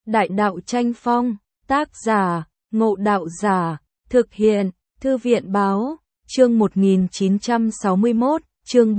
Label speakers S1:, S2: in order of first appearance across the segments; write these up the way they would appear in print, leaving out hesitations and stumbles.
S1: Đại đạo tranh phong, tác giả, Ngộ Đạo Giả, thực hiện, Thư viện báo, chương 1961, chương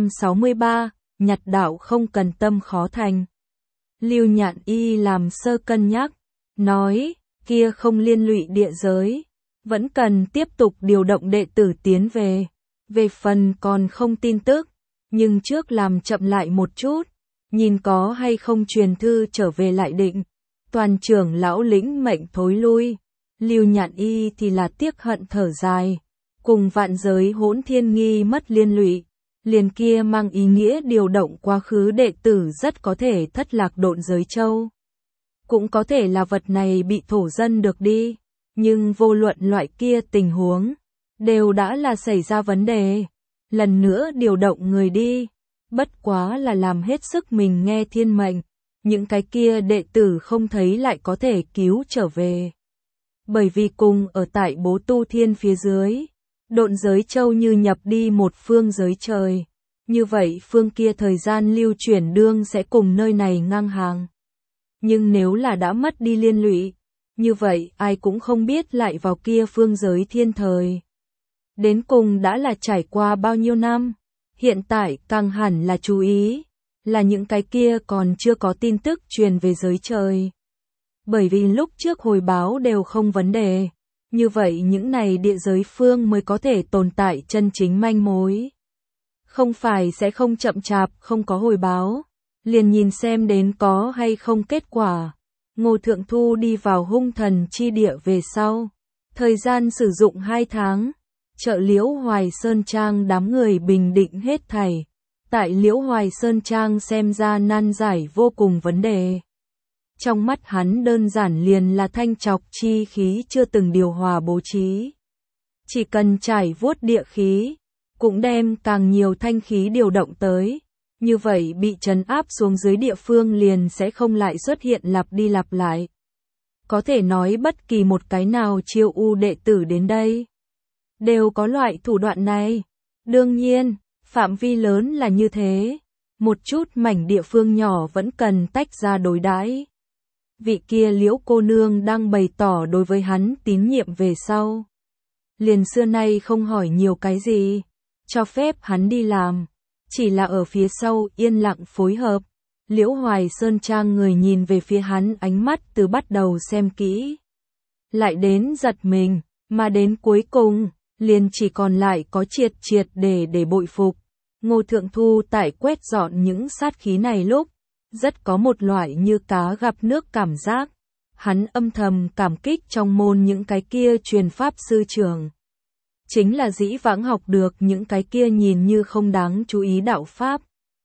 S1: 363, nhặt đạo không cần tâm khó thành. Lưu Nhạn Y làm sơ cân nhắc, nói, kia không liên lụy địa giới, vẫn cần tiếp tục điều động đệ tử tiến về. Về phần còn không tin tức, nhưng trước làm chậm lại một chút, nhìn có hay không truyền thư trở về lại định. Toàn trưởng lão lĩnh mệnh thối lui, Lưu Nhạn Y thì là tiếc hận thở dài, cùng vạn giới hỗn thiên nghi mất liên lụy, liền kia mang ý nghĩa điều động quá khứ đệ tử rất có thể thất lạc độn giới châu. Cũng có thể là vật này bị thổ dân được đi, nhưng vô luận loại kia tình huống, đều đã là xảy ra vấn đề. Lần nữa điều động người đi, bất quá là làm hết sức mình nghe thiên mệnh, những cái kia đệ tử không thấy lại có thể cứu trở về. Bởi vì cùng ở tại Bố Tu Thiên phía dưới, độn giới châu như nhập đi một phương giới trời, như vậy phương kia thời gian lưu chuyển đương sẽ cùng nơi này ngang hàng. Nhưng nếu là đã mất đi liên lụy, như vậy ai cũng không biết lại vào kia phương giới thiên thời. Đến cùng đã là trải qua bao nhiêu năm, hiện tại càng hẳn là chú ý, là những cái kia còn chưa có tin tức truyền về giới trời. Bởi vì lúc trước hồi báo đều không vấn đề, như vậy những này địa giới phương mới có thể tồn tại chân chính manh mối. Không phải sẽ không chậm chạp không có hồi báo, liền nhìn xem đến có hay không kết quả. Ngô Thượng Thu đi vào hung thần chi địa về sau, thời gian sử dụng 2 tháng, chợ Liễu Hoài Sơn Trang đám người bình định hết thảy. Tại Liễu Hoài Sơn Trang xem ra nan giải vô cùng vấn đề. Trong mắt hắn đơn giản liền là thanh trọc chi khí chưa từng điều hòa bố trí. Chỉ cần trải vuốt địa khí, cũng đem càng nhiều thanh khí điều động tới. Như vậy bị trấn áp xuống dưới địa phương liền sẽ không lại xuất hiện lặp đi lặp lại. Có thể nói bất kỳ một cái nào chiêu u đệ tử đến đây, đều có loại thủ đoạn này. Đương nhiên, phạm vi lớn là như thế, một chút mảnh địa phương nhỏ vẫn cần tách ra đối đãi. Vị kia Liễu cô nương đang bày tỏ đối với hắn tín nhiệm về sau. Liền xưa nay không hỏi nhiều cái gì, cho phép hắn đi làm, chỉ là ở phía sau yên lặng phối hợp. Liễu Hoài Sơn Trang người nhìn về phía hắn ánh mắt từ bắt đầu xem kỹ, lại đến giật mình, mà đến cuối cùng, liền chỉ còn lại có triệt để bội phục. Ngô Thượng Thu tại quét dọn những sát khí này lúc, rất có một loại như cá gặp nước cảm giác. Hắn âm thầm cảm kích trong môn những cái kia truyền pháp sư trưởng. Chính là dĩ vãng học được những cái kia nhìn như không đáng chú ý đạo pháp,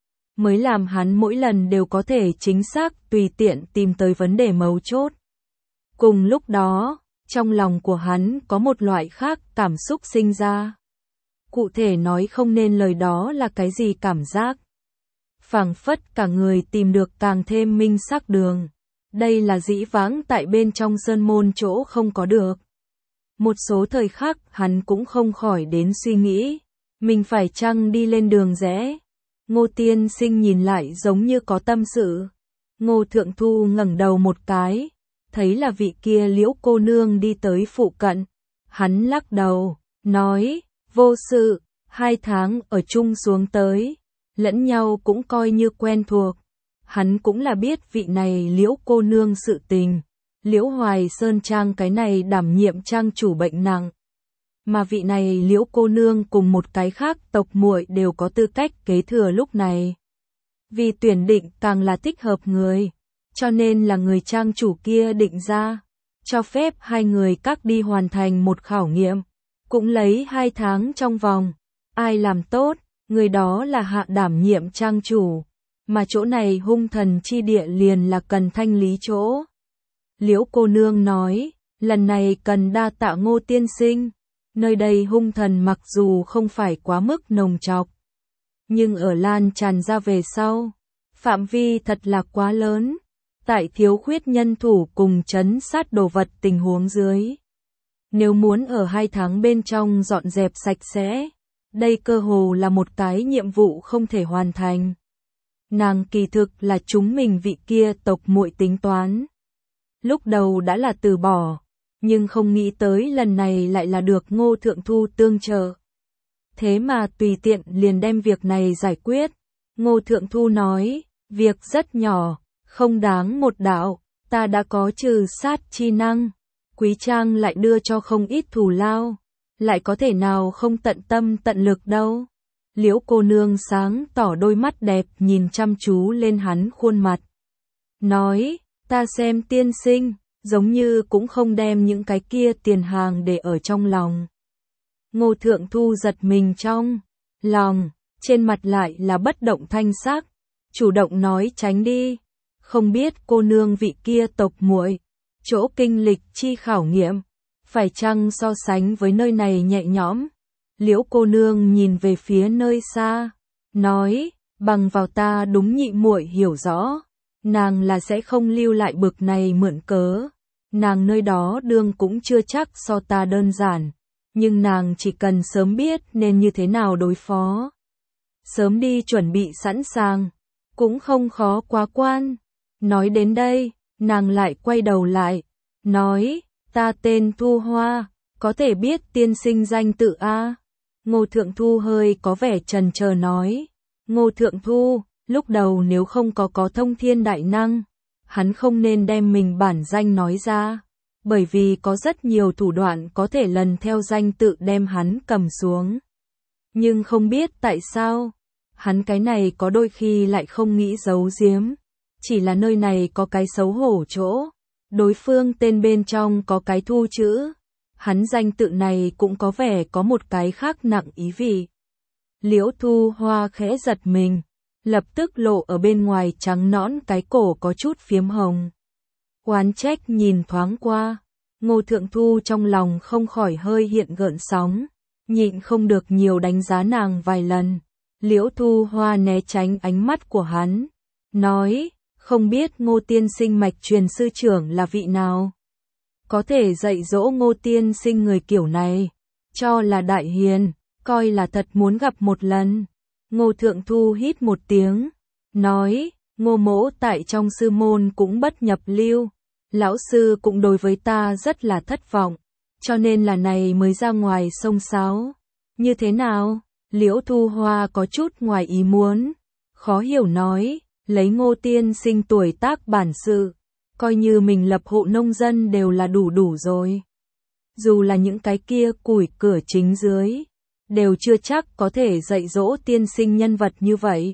S1: mới làm hắn mỗi lần đều có thể chính xác tùy tiện tìm tới vấn đề mấu chốt. Cùng lúc đó, trong lòng của hắn có một loại khác cảm xúc sinh ra. Cụ thể nói không nên lời đó là cái gì cảm giác. Phảng phất cả người tìm được càng thêm minh sắc đường. Đây là dĩ vãng tại bên trong sơn môn chỗ không có được. Một số thời khắc hắn cũng không khỏi đến suy nghĩ, mình phải chăng đi lên đường rẽ. Ngô tiên sinh nhìn lại giống như có tâm sự. Ngô Thượng Thu ngẩng đầu một cái, thấy là vị kia Liễu cô nương đi tới phụ cận. Hắn lắc đầu, nói, vô sự, 2 tháng ở chung xuống tới, lẫn nhau cũng coi như quen thuộc. Hắn cũng là biết vị này Liễu cô nương sự tình. Liễu Hoài Sơn Trang cái này đảm nhiệm trang chủ bệnh nặng. Mà vị này Liễu cô nương cùng một cái khác tộc muội đều có tư cách kế thừa lúc này. Vì tuyển định càng là thích hợp người, cho nên là người trang chủ kia định ra, cho phép 2 người các đi hoàn thành một khảo nghiệm, cũng lấy 2 tháng trong vòng. Ai làm tốt, người đó là hạ đảm nhiệm trang chủ, mà chỗ này hung thần chi địa liền là cần thanh lý chỗ. Liễu cô nương nói, lần này cần đa tạ Ngô tiên sinh, nơi đây hung thần mặc dù không phải quá mức nồng trọc, nhưng ở lan tràn ra về sau, phạm vi thật là quá lớn, tại thiếu khuyết nhân thủ cùng trấn sát đồ vật tình huống dưới. Nếu muốn ở 2 tháng bên trong dọn dẹp sạch sẽ, đây cơ hồ là một cái nhiệm vụ không thể hoàn thành. Nàng kỳ thực là chúng mình vị kia tộc muội tính toán. lúc đầu đã là từ bỏ, nhưng không nghĩ tới lần này lại là được Ngô Thượng Thu tương trợ. Thế mà tùy tiện liền đem việc này giải quyết. Ngô Thượng Thu nói, việc rất nhỏ, không đáng một đạo, ta đã có trừ sát chi năng. Quý Trang lại đưa cho không ít thù lao, lại có thể nào không tận tâm tận lực đâu. Liễu cô nương sáng tỏ đôi mắt đẹp nhìn chăm chú lên hắn khuôn mặt. Nói, ta xem tiên sinh, giống như cũng không đem những cái kia tiền hàng để ở trong lòng. Ngô Thượng Thu giật mình trong lòng, trên mặt lại là bất động thanh sắc, chủ động nói tránh đi. Không biết cô nương vị kia tộc muội, chỗ kinh lịch chi khảo nghiệm, phải chăng so sánh với nơi này nhẹ nhõm? Liễu cô nương nhìn về phía nơi xa, nói, bằng vào ta đúng nhị muội hiểu rõ, nàng là sẽ không lưu lại bực này mượn cớ. Nàng nơi đó đương cũng chưa chắc so ta đơn giản, nhưng nàng chỉ cần sớm biết nên như thế nào đối phó. Sớm đi chuẩn bị sẵn sàng, cũng không khó quá quan. Nói đến đây, nàng lại quay đầu lại, nói, ta tên Thu Hoa, có thể biết tiên sinh danh tự a? Ngô Thượng Thu hơi có vẻ chần chờ nói, Ngô Thượng Thu, lúc đầu nếu không có thông thiên đại năng, hắn không nên đem mình bản danh nói ra, bởi vì có rất nhiều thủ đoạn có thể lần theo danh tự đem hắn cầm xuống. Nhưng không biết tại sao, hắn cái này có đôi khi lại không nghĩ giấu giếm, chỉ là nơi này có cái xấu hổ chỗ, đối phương tên bên trong có cái Thu chữ, hắn danh tự này cũng có vẻ có một cái khác nặng ý vị. Liễu Thu Hoa khẽ giật mình, lập tức lộ ở bên ngoài trắng nõn cái cổ có chút phiếm hồng. Oán trách nhìn thoáng qua, Ngô Thượng Thu trong lòng không khỏi hơi hiện gợn sóng, nhịn không được nhiều đánh giá nàng vài lần. Liễu Thu Hoa né tránh ánh mắt của hắn, nói, không biết Ngô tiên sinh mạch truyền sư trưởng là vị nào? Có thể dạy dỗ Ngô tiên sinh người kiểu này, cho là đại hiền, coi là thật muốn gặp một lần. Ngô Thượng Thu hít một tiếng, nói, Ngô mỗ tại trong sư môn cũng bất nhập lưu, lão sư cũng đối với ta rất là thất vọng, cho nên là này mới ra ngoài xông xáo. Như thế nào? Liễu Thu Hoa có chút ngoài ý muốn, khó hiểu nói, lấy Ngô tiên sinh tuổi tác bản sự, coi như mình lập hộ nông dân đều là đủ rồi. Dù là những cái kia củi cửa chính dưới, đều chưa chắc có thể dạy dỗ tiên sinh nhân vật như vậy.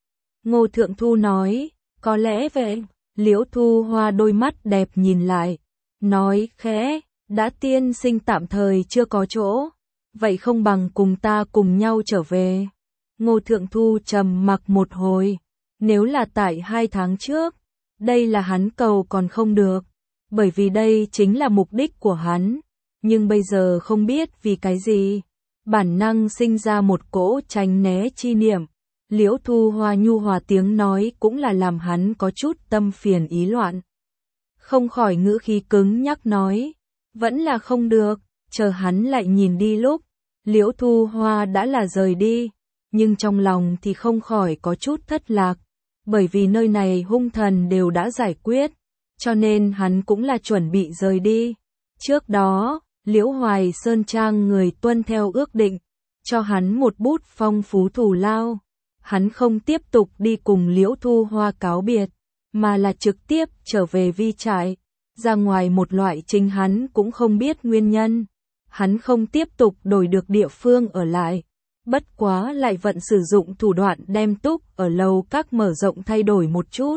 S1: Ngô Thượng Thu nói, có lẽ vậy. Liễu Thu Hoa đôi mắt đẹp nhìn lại, nói khẽ, đã tiên sinh tạm thời chưa có chỗ, vậy không bằng cùng ta cùng nhau trở về. Ngô Thượng Thu trầm mặc một hồi, nếu là tại 2 tháng trước, đây là hắn cầu còn không được, bởi vì đây chính là mục đích của hắn, nhưng bây giờ không biết vì cái gì, bản năng sinh ra một cỗ tránh né chi niệm. Liễu Thu Hoa nhu hòa tiếng nói cũng là làm hắn có chút tâm phiền ý loạn. Không khỏi ngữ khí cứng nhắc nói, vẫn là không được, chờ hắn lại nhìn đi lúc, Liễu Thu Hoa đã là rời đi, nhưng trong lòng thì không khỏi có chút thất lạc, bởi vì nơi này hung thần đều đã giải quyết, cho nên hắn cũng là chuẩn bị rời đi. Trước đó, Liễu Hoài Sơn Trang người tuân theo ước định, cho hắn một bút phong phú thù lao. Hắn không tiếp tục đi cùng Liễu Thu Hoa cáo biệt, mà là trực tiếp trở về vi trại, ra ngoài một loại chính hắn cũng không biết nguyên nhân. Hắn không tiếp tục đổi được địa phương ở lại, bất quá lại vận sử dụng thủ đoạn đem túc ở lầu các mở rộng thay đổi một chút.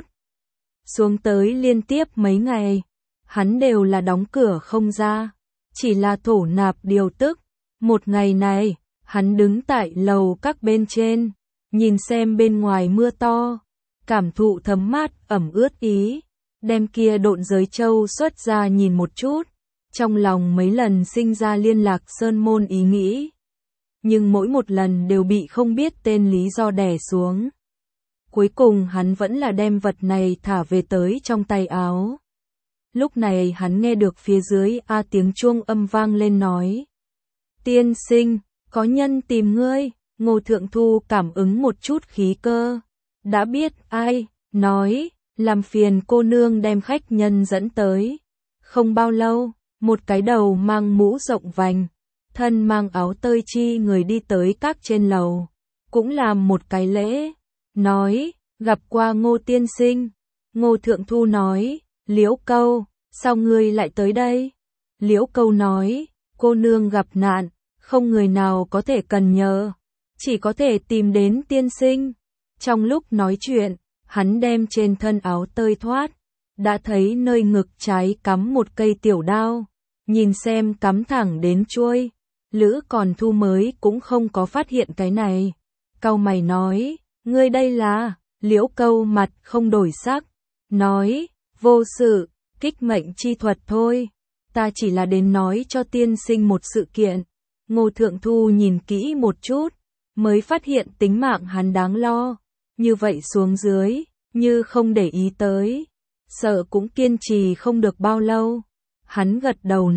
S1: Xuống tới liên tiếp mấy ngày, hắn đều là đóng cửa không ra, chỉ là thổ nạp điều tức. Một ngày này, hắn đứng tại lầu các bên trên, nhìn xem bên ngoài mưa to, cảm thụ thấm mát ẩm ướt ý, đem kia độn giới châu xuất ra nhìn một chút, trong lòng mấy lần sinh ra liên lạc sơn môn ý nghĩ, nhưng mỗi một lần đều bị không biết tên lý do đè xuống. Cuối cùng hắn vẫn là đem vật này thả về tới trong tay áo. Lúc này hắn nghe được phía dưới tiếng chuông âm vang lên nói, tiên sinh, có nhân tìm ngươi. Ngô Thượng Thu cảm ứng một chút khí cơ, đã biết ai, nói, làm phiền cô nương đem khách nhân dẫn tới. Không bao lâu, một cái đầu mang mũ rộng vành, thân mang áo tơi chi người đi tới các trên lầu, cũng làm một cái lễ, nói, gặp qua Ngô tiên sinh. Ngô Thượng Thu nói, Liễu Câu, sao ngươi lại tới đây? Liễu Câu nói, cô nương gặp nạn, không người nào có thể cần nhờ, chỉ có thể tìm đến tiên sinh. Trong lúc nói chuyện, hắn đem trên thân áo tơi thoát, đã thấy nơi ngực trái cắm một cây tiểu đao, nhìn xem cắm thẳng đến chuôi. Lữ Còn Thu mới cũng không có phát hiện cái này. Cau mày nói, ngươi đây là? Liễu Câu mặt không đổi sắc, nói, vô sự, kích mệnh chi thuật thôi. Ta chỉ là đến nói cho tiên sinh một sự kiện. Ngô Thượng Thu nhìn kỹ một chút, mới phát hiện tính mạng hắn đáng lo. Như vậy xuống dưới, như không để ý tới, sợ cũng kiên trì không được bao lâu. Hắn gật đầu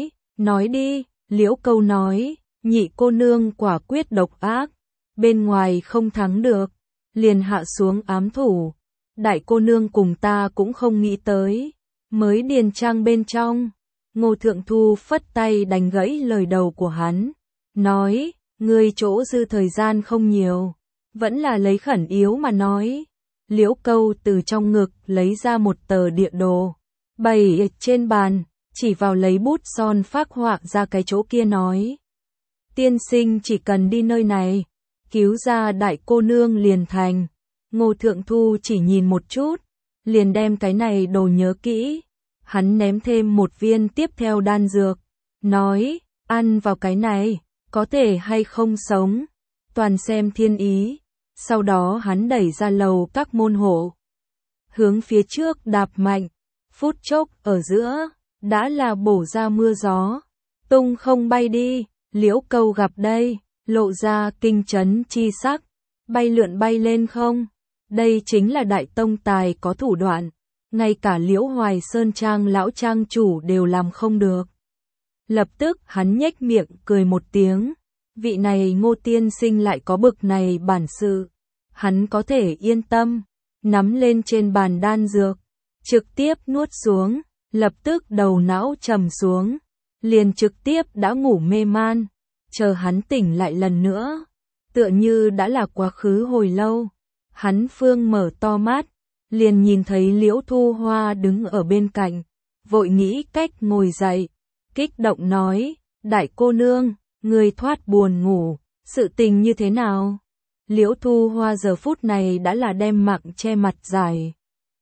S1: nói đi. Liễu Câu nói, nhị cô nương quả quyết độc ác, bên ngoài không thắng được, liền hạ xuống ám thủ. Đại cô nương cùng ta cũng không nghĩ tới, mới điền trang bên trong. Ngô Thượng Thu phất tay đánh gãy lời đầu của hắn, nói, ngươi chỗ dư thời gian không nhiều, vẫn là lấy khẩn yếu mà nói. Liễu Câu từ trong ngực lấy ra một tờ địa đồ, bày trên bàn, chỉ vào lấy bút son phác họa ra cái chỗ kia nói, tiên sinh chỉ cần đi nơi này, cứu ra đại cô nương liền thành. Ngô Thượng Thu chỉ nhìn một chút, liền đem cái này đồ nhớ kỹ. Hắn ném thêm một viên tiếp theo đan dược, nói, ăn vào cái này, có thể hay không sống, toàn xem thiên ý. Sau đó hắn đẩy ra lầu các môn hộ, hướng phía trước đạp mạnh, phút chốc ở giữa, đã là bổ ra mưa gió, tung không bay đi. Liễu Câu gặp đây, lộ ra kinh chấn chi sắc, bay lượn bay lên không. Đây chính là đại tông tài có thủ đoạn, ngay cả Liễu Hoài Sơn Trang lão trang chủ đều làm không được. Lập tức hắn nhếch miệng cười một tiếng, vị này Ngô tiên sinh lại có bực này bản sự, hắn có thể yên tâm, nắm lên trên bàn đan dược, trực tiếp nuốt xuống, lập tức đầu não trầm xuống, liền trực tiếp đã ngủ mê man. Chờ hắn tỉnh lại lần nữa, tựa như đã là quá khứ hồi lâu, hắn phương mở to mắt, liền nhìn thấy Liễu Thu Hoa đứng ở bên cạnh, vội nghĩ cách ngồi dậy, kích động nói, đại cô nương, người thoát buồn ngủ, sự tình như thế nào? Liễu Thu Hoa giờ phút này đã là đem mặng che mặt dài,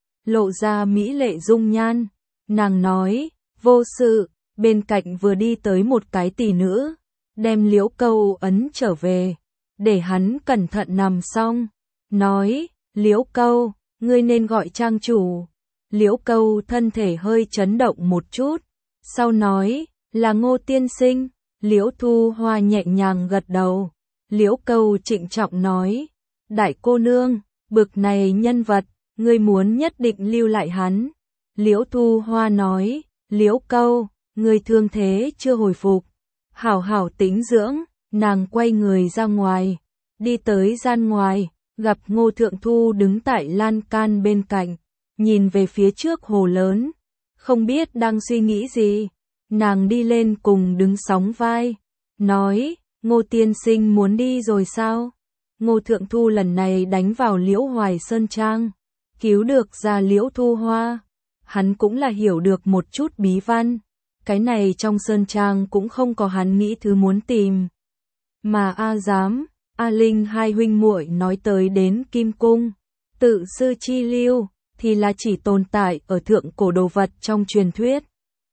S1: lộ ra mỹ lệ dung nhan, nàng nói, vô sự. Bên cạnh vừa đi tới một cái tỷ nữ, đem Liễu Câu ấn trở về, để hắn cẩn thận nằm xong, nói, Liễu Câu, ngươi nên gọi trang chủ. Liễu Câu thân thể hơi chấn động một chút, sau nói, là Ngô tiên sinh. Liễu Thu Hoa nhẹ nhàng gật đầu. Liễu Câu trịnh trọng nói, đại cô nương, bực này nhân vật, ngươi muốn nhất định lưu lại hắn. Liễu Thu Hoa nói, Liễu Câu, ngươi thương thế chưa hồi phục, hảo hảo tĩnh dưỡng. Nàng quay người ra ngoài, đi tới gian ngoài, gặp Ngô Thượng Thu đứng tại lan can bên cạnh, nhìn về phía trước hồ lớn, không biết đang suy nghĩ gì. Nàng đi lên cùng đứng sóng vai, nói, Ngô tiên sinh muốn đi rồi sao? Ngô Thượng Thu lần này đánh vào Liễu Hoài Sơn Trang, cứu được ra Liễu Thu Hoa. Hắn cũng là hiểu được một chút bí văn, cái này trong Sơn Trang cũng không có hắn nghĩ thứ muốn tìm. Mà A Giám, A Linh hai huynh muội nói tới đến Kim Cung, tự sư chi lưu, thì là chỉ tồn tại ở thượng cổ đồ vật trong truyền thuyết.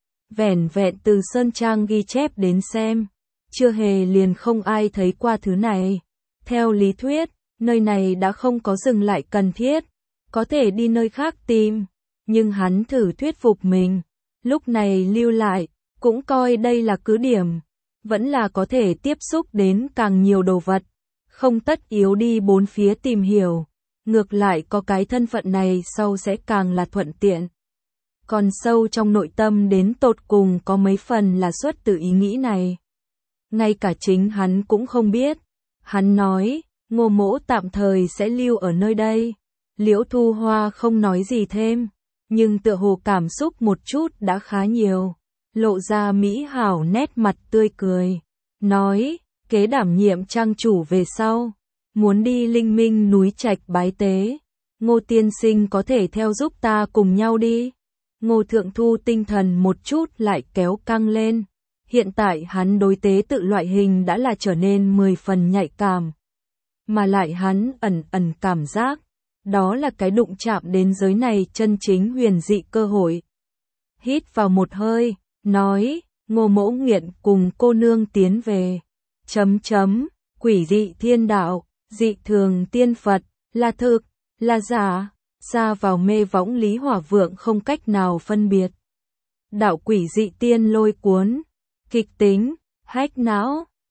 S1: Vẻn vẹn từ Sơn Trang ghi chép đến xem, chưa hề liền không ai thấy qua thứ này. Theo lý thuyết, nơi này đã không có dừng lại cần thiết, có thể đi nơi khác tìm. Nhưng hắn thử thuyết phục mình, lúc này lưu lại, cũng coi đây là cứ điểm, vẫn là có thể tiếp xúc đến càng nhiều đồ vật, không tất yếu đi bốn phía tìm hiểu, ngược lại có cái thân phận này sau sẽ càng là thuận tiện. Còn sâu trong nội tâm đến tột cùng có mấy phần là xuất từ ý nghĩ này. Ngay cả chính hắn cũng không biết. Hắn nói, Ngô mỗ tạm thời sẽ lưu ở nơi đây. Liễu Thu Hoa không nói gì thêm, nhưng tựa hồ cảm xúc một chút đã khá nhiều, lộ ra mỹ hảo nét mặt tươi cười, nói, kế đảm nhiệm trang chủ về sau, muốn đi Linh Minh núi Trạch bái tế, Ngô tiên sinh có thể theo giúp ta cùng nhau đi. Ngô Thượng Thu tinh thần một chút lại kéo căng lên, hiện tại hắn đối tế tự loại hình đã là trở nên 10 phần nhạy cảm, mà lại hắn ẩn ẩn cảm giác, đó là cái đụng chạm đến giới này chân chính huyền dị cơ hội. Hít vào một hơi, nói, Ngô Mẫu Nguyện cùng cô nương tiến về. Quỷ dị thiên đạo, dị thường tiên Phật, là thực, là giả, xa vào mê võng Lý Hỏa Vượng không cách nào phân biệt. Đạo quỷ dị tiên lôi cuốn, kịch tính, hách não,